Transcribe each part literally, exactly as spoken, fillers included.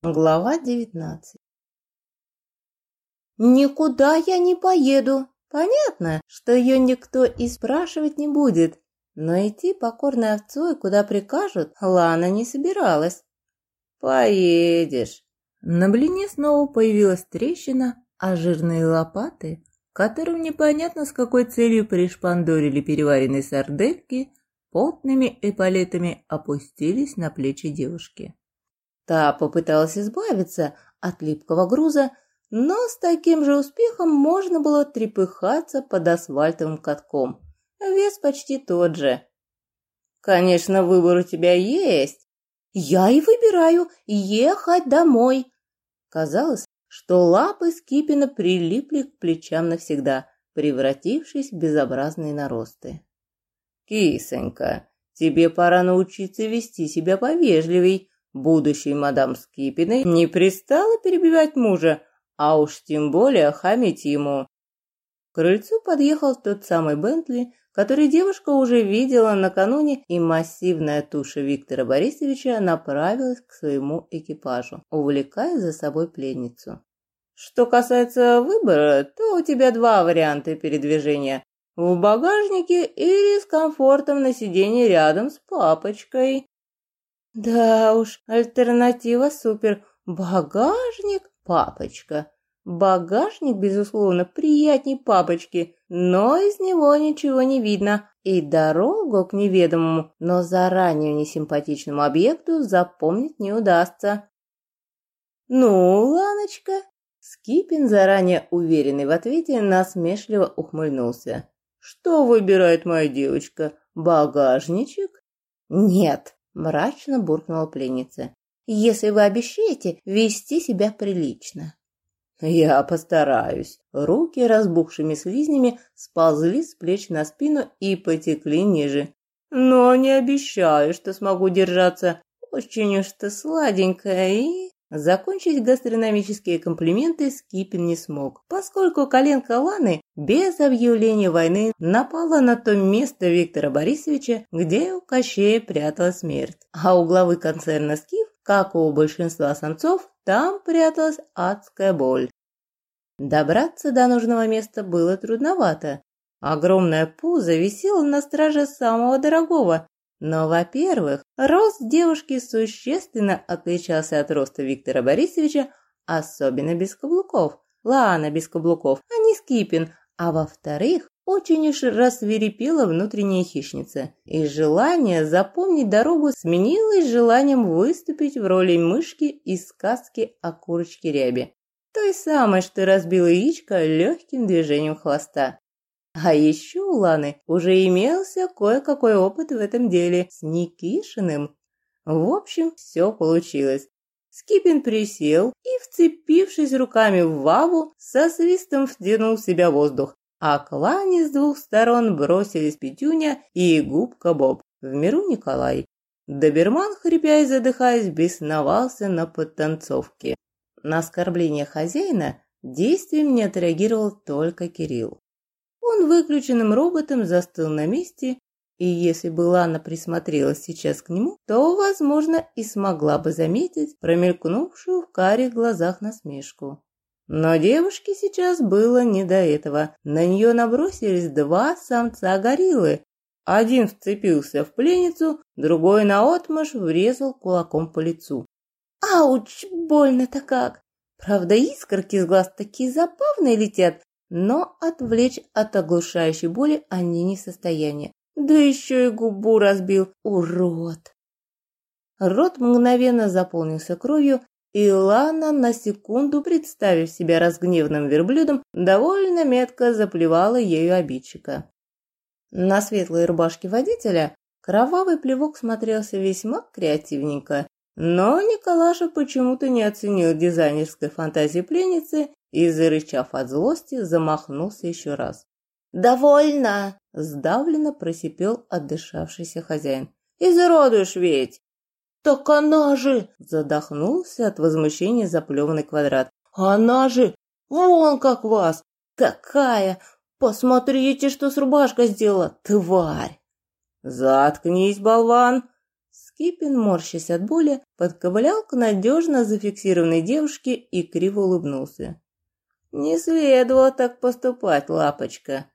Глава девятнадцатая. Никуда я не поеду. Понятно, что ее никто и спрашивать не будет, но идти покорной овцой, куда прикажут, Лана не собиралась. Поедешь. На блине снова появилась трещина, а жирные лопаты, которым непонятно с какой целью пришпандорили переваренные сардельки, потными эполетами опустились на плечи девушки. Та попыталась избавиться от липкого груза, но с таким же успехом можно было трепыхаться под асфальтовым катком. Вес почти тот же. Конечно, выбор у тебя есть. Я и выбираю ехать домой. Казалось, что лапы Скипина прилипли к плечам навсегда, превратившись в безобразные наросты. Кисонька, тебе пора научиться вести себя повежливей. Будущей мадам Скипиной не пристало перебивать мужа, а уж тем более хамить ему. К крыльцу подъехал тот самый Бентли, который девушка уже видела накануне, и массивная туша Виктора Борисовича направилась к своему экипажу, увлекая за собой пленницу. Что касается выбора, то у тебя два варианта передвижения: в багажнике или с комфортом на сиденье рядом с папочкой. Да уж, альтернатива супер. Багажник, папочка. Багажник, безусловно, приятней папочки, но из него ничего не видно, и дорогу к неведомому, но заранее несимпатичному объекту запомнить не удастся. Ну, Ланочка, Скипин, заранее уверенный в ответе, насмешливо ухмыльнулся. Что выбирает моя девочка? Багажничек? Нет. Мрачно буркнула пленница. Если вы обещаете вести себя прилично. Я постараюсь. Руки разбухшими слизнями сползли с плеч на спину и потекли ниже. Но не обещаю, что смогу держаться. Очень уж ты сладенькая и... Закончить гастрономические комплименты Скипин не смог, поскольку коленка Ланы без объявления войны напала на то место Виктора Борисовича, где у Кощея пряталась смерть. А у главы концерна «Скиф», как у большинства самцов, там пряталась адская боль. Добраться до нужного места было трудновато. Огромное пузо висело на страже самого дорогого. Но, во-первых, рост девушки существенно отличался от роста Виктора Борисовича, особенно без каблуков. Лана без каблуков, а не Скипин. А во-вторых, очень уж рассвирепела внутренняя хищница, и желание запомнить дорогу сменилось желанием выступить в роли мышки из сказки о курочке Рябе. Той самой, что разбила яичко легким движением хвоста. А еще у Ланы уже имелся кое-какой опыт в этом деле с Никишиным. В общем, все получилось. Скипин присел и, вцепившись руками в Ваву, со свистом втянул в себя воздух, а к Лане с двух сторон бросились Петюня и губка Боб, в миру Николай. Доберман, хрипя и задыхаясь, бесновался на подтанцовке. На оскорбление хозяина действием не отреагировал только Кирилл. Он выключенным роботом застыл на месте, и если бы Лана присмотрелась сейчас к нему, то, возможно, и смогла бы заметить промелькнувшую в карих глазах насмешку. Но девушке сейчас было не до этого. На нее набросились два самца-гориллы. Один вцепился в пленницу, другой наотмашь врезал кулаком по лицу. Ауч, больно-то как! Правда, искорки из глаз такие забавные летят, но отвлечь от оглушающей боли они не в состоянии. Да еще и губу разбил, урод! Рот мгновенно заполнился кровью, и Лана, на секунду представив себя разгневанным верблюдом, довольно метко заплевала ею обидчика. На светлой рубашке водителя кровавый плевок смотрелся весьма креативненько, но Николаша почему-то не оценил дизайнерской фантазии пленницы и, зарычав от злости, замахнулся еще раз. «Довольно!» – сдавленно просипел отдышавшийся хозяин. «Изуродуешь ведь!» «Так она же!» – задохнулся от возмущения заплеванный Квадрат. «Она же! Вон как вас! Такая! Посмотрите, что с рубашкой сделала, тварь!» «Заткнись, болван!» Скипин, морщась от боли, подковылял к надежно зафиксированной девушке и криво улыбнулся. «Не следовало так поступать, лапочка.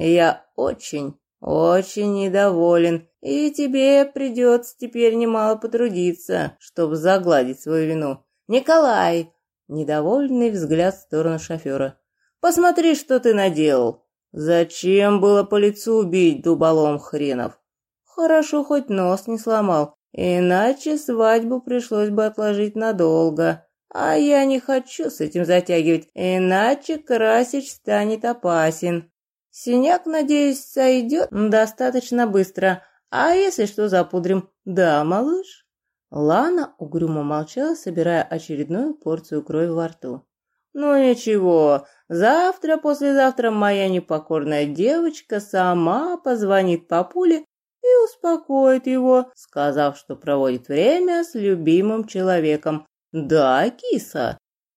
Я очень, очень недоволен, и тебе придется теперь немало потрудиться, чтобы загладить свою вину. Николай!» Недовольный взгляд в сторону шофера. «Посмотри, что ты наделал. Зачем было по лицу бить, дуболом хренов? Хорошо, хоть нос не сломал, иначе свадьбу пришлось бы отложить надолго. А я не хочу с этим затягивать, иначе Красич станет опасен. Синяк, надеюсь, сойдет достаточно быстро, а если что, запудрим. Да, малыш?» Лана угрюмо молчала, собирая очередную порцию крови во рту. «Ну ничего, завтра, послезавтра моя непокорная девочка сама позвонит папуле и успокоит его, сказав, что проводит время с любимым человеком. Да, киса?»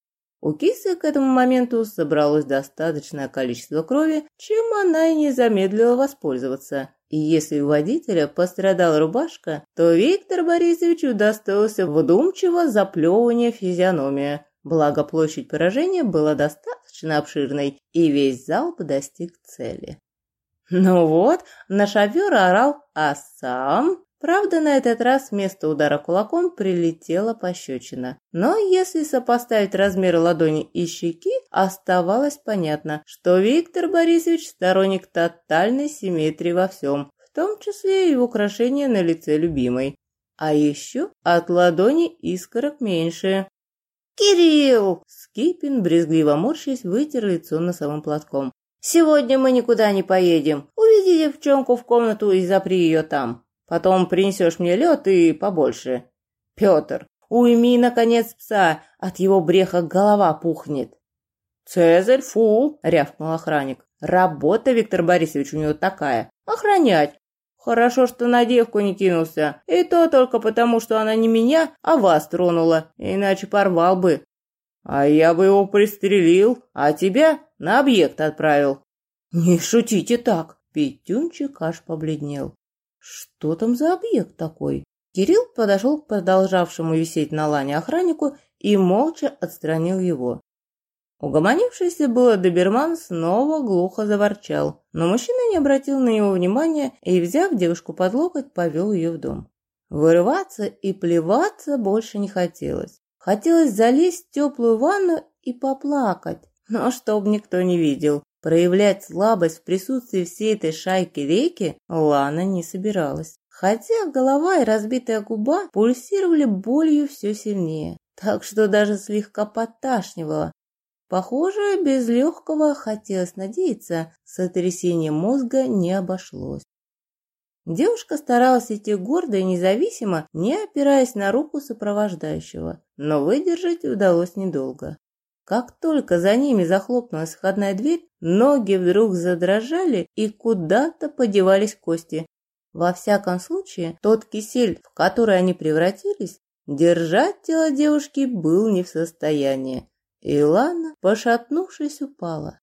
У кисы к этому моменту собралось достаточное количество крови, чем она и не замедлила воспользоваться. И если у водителя пострадала рубашка, то Виктору Борисовичу удостоился вдумчиво заплевывание физиономия. Благо площадь поражения была достаточно обширной, и весь залп достиг цели. Ну вот, на шофера орал, а сам... Правда, на этот раз вместо удара кулаком прилетела пощечина. Но если сопоставить размеры ладони и щеки, оставалось понятно, что Виктор Борисович сторонник тотальной симметрии во всем, в том числе и в украшении на лице любимой. А еще от ладони искорок меньше. «Кирилл!» Скипин, брезгливо морщись, вытер лицо носовым платком. «Сегодня мы никуда не поедем. Уведи девчонку в комнату и запри ее там. Потом принесешь мне лед и побольше. Петр, уйми, наконец, пса, от его бреха голова пухнет». «Цезарь, фу!» — рявкнул охранник. «Работа, Виктор Борисович, у него такая. Охранять. Хорошо, что на девку не кинулся. И то только потому, что она не меня, а вас тронула. Иначе порвал бы. А я бы его пристрелил, а тебя на объект отправил». «Не шутите так!» — Петюнчик аж побледнел. «Что там за объект такой?» Кирилл подошел к продолжавшему висеть на лане охраннику и молча отстранил его. Угомонившийся было доберман снова глухо заворчал, но мужчина не обратил на него внимания и, взяв девушку под локоть, повел ее в дом. Вырываться и плеваться больше не хотелось. Хотелось залезть в теплую ванну и поплакать, но чтоб никто не видел. Проявлять слабость в присутствии всей этой шайки-рейки Лана не собиралась. Хотя голова и разбитая губа пульсировали болью все сильнее, так что даже слегка подташнивало. Похоже, без легкого, хотелось надеяться, сотрясение мозга не обошлось. Девушка старалась идти гордо и независимо, не опираясь на руку сопровождающего, но выдержать удалось недолго. Как только за ними захлопнулась входная дверь, ноги вдруг задрожали и куда-то подевались кости. Во всяком случае, тот кисель, в который они превратились, держать тело девушки был не в состоянии. И Лана, пошатнувшись, упала.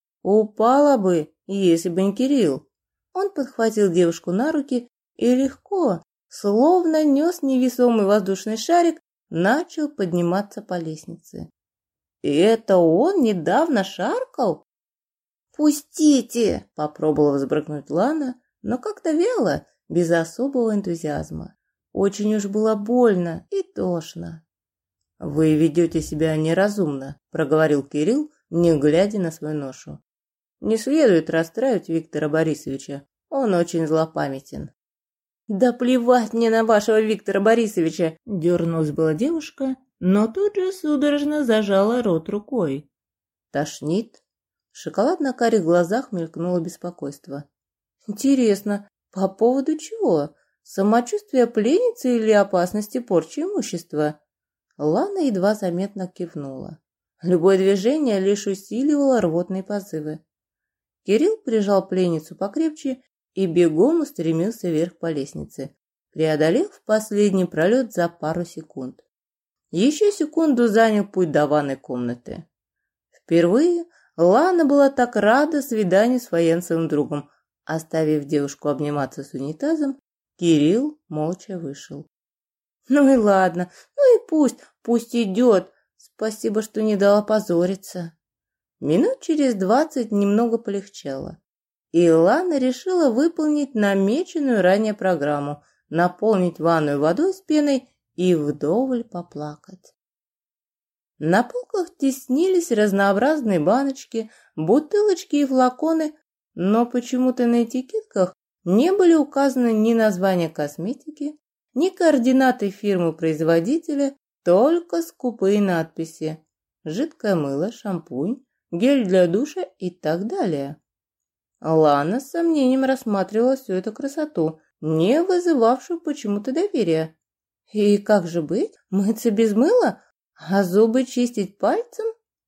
Упала бы, если бы не Кирилл. Он подхватил девушку на руки и легко, словно нес невесомый воздушный шарик, начал подниматься по лестнице. И это он недавно шаркал? «Пустите!» – попробовала взбрыкнуть Лана, но как-то вяло, без особого энтузиазма. Очень уж было больно и тошно. «Вы ведете себя неразумно», – проговорил Кирилл, не глядя на свою ношу. «Не следует расстраивать Виктора Борисовича, он очень злопамятен». «Да плевать мне на вашего Виктора Борисовича!» – дернулась была девушка, но тут же судорожно зажала рот рукой. «Тошнит?» В шоколадно-карих глазах мелькнуло беспокойство. «Интересно, по поводу чего? Самочувствие пленницы или опасности порчи имущества?» Лана едва заметно кивнула. Любое движение лишь усиливало рвотные позывы. Кирилл прижал пленницу покрепче и бегом устремился вверх по лестнице, преодолев последний пролет за пару секунд. Еще секунду занял путь до ванной комнаты. Впервые Лана была так рада свиданию с фаянсовым другом. Оставив девушку обниматься с унитазом, Кирилл молча вышел. Ну и ладно, ну и пусть, пусть идет. Спасибо, что не дала позориться. Минут через двадцать немного полегчало. И Лана решила выполнить намеченную ранее программу, наполнить ванную водой с пеной и вдоволь поплакать. На полках теснились разнообразные баночки, бутылочки и флаконы, но почему-то на этикетках не были указаны ни названия косметики, ни координаты фирмы-производителя, только скупые надписи: жидкое мыло, шампунь, гель для душа и так далее. Лана с сомнением рассматривала всю эту красоту, не вызывавшую почему-то доверия. И как же быть? Мыться без мыла? А зубы чистить пальцем?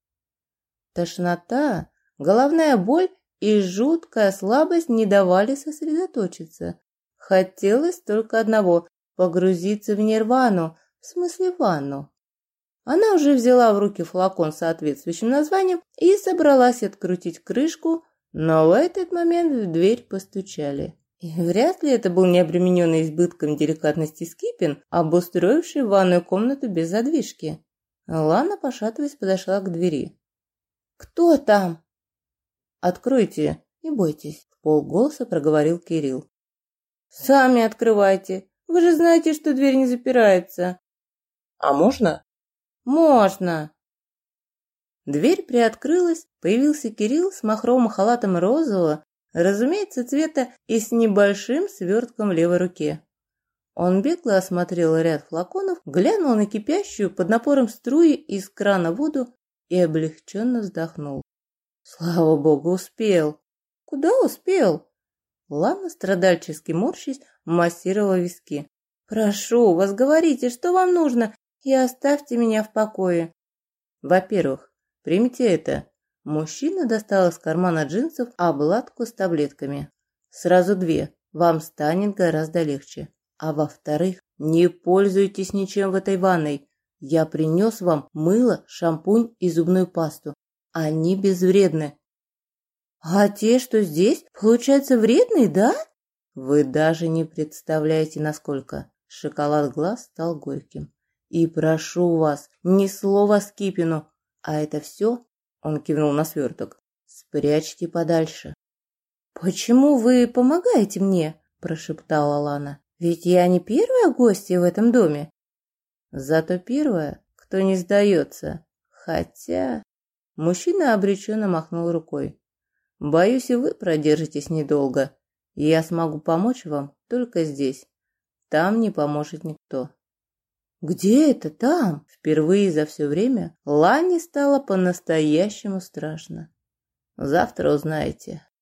Тошнота, головная боль и жуткая слабость не давали сосредоточиться. Хотелось только одного – погрузиться в нирвану, в смысле ванну. Она уже взяла в руки флакон с соответствующим названием и собралась открутить крышку, но в этот момент в дверь постучали. И вряд ли это был необремененный избытком деликатности Скипин, обустроивший ванную комнату без задвижки. Лана, пошатываясь, подошла к двери. «Кто там?» «Откройте, не бойтесь», – вполголоса проговорил Кирилл. «Сами открывайте, вы же знаете, что дверь не запирается». «А можно?» «Можно». Дверь приоткрылась, появился Кирилл с махровым халатом розового, разумеется, цвета, и с небольшим свертком в левой руке. Он бегло осмотрел ряд флаконов, глянул на кипящую под напором струи из крана воду и облегченно вздохнул. Слава богу, успел. Куда успел? Лана, страдальчески морщись, массировала виски. Прошу вас, говорите, что вам нужно, и оставьте меня в покое. Во-первых, примите это. Мужчина достал из кармана джинсов обладку с таблетками. Сразу две, вам станет гораздо легче. А во-вторых, не пользуйтесь ничем в этой ванной. Я принес вам мыло, шампунь и зубную пасту. Они безвредны. А те, что здесь, получается, вредные, да? Вы даже не представляете, насколько. Шоколад глаз стал горьким. И прошу вас, ни слова Скипину. А это все, он кивнул на сверток, спрячьте подальше. Почему вы помогаете мне? Прошептала Лана. Ведь я не первая гостья в этом доме. Зато первая, кто не сдается. Хотя... Мужчина обреченно махнул рукой. Боюсь, и вы продержитесь недолго. Я смогу помочь вам только здесь. Там не поможет никто. Где это там? Впервые за все время Лане стало по-настоящему страшно. Завтра узнаете.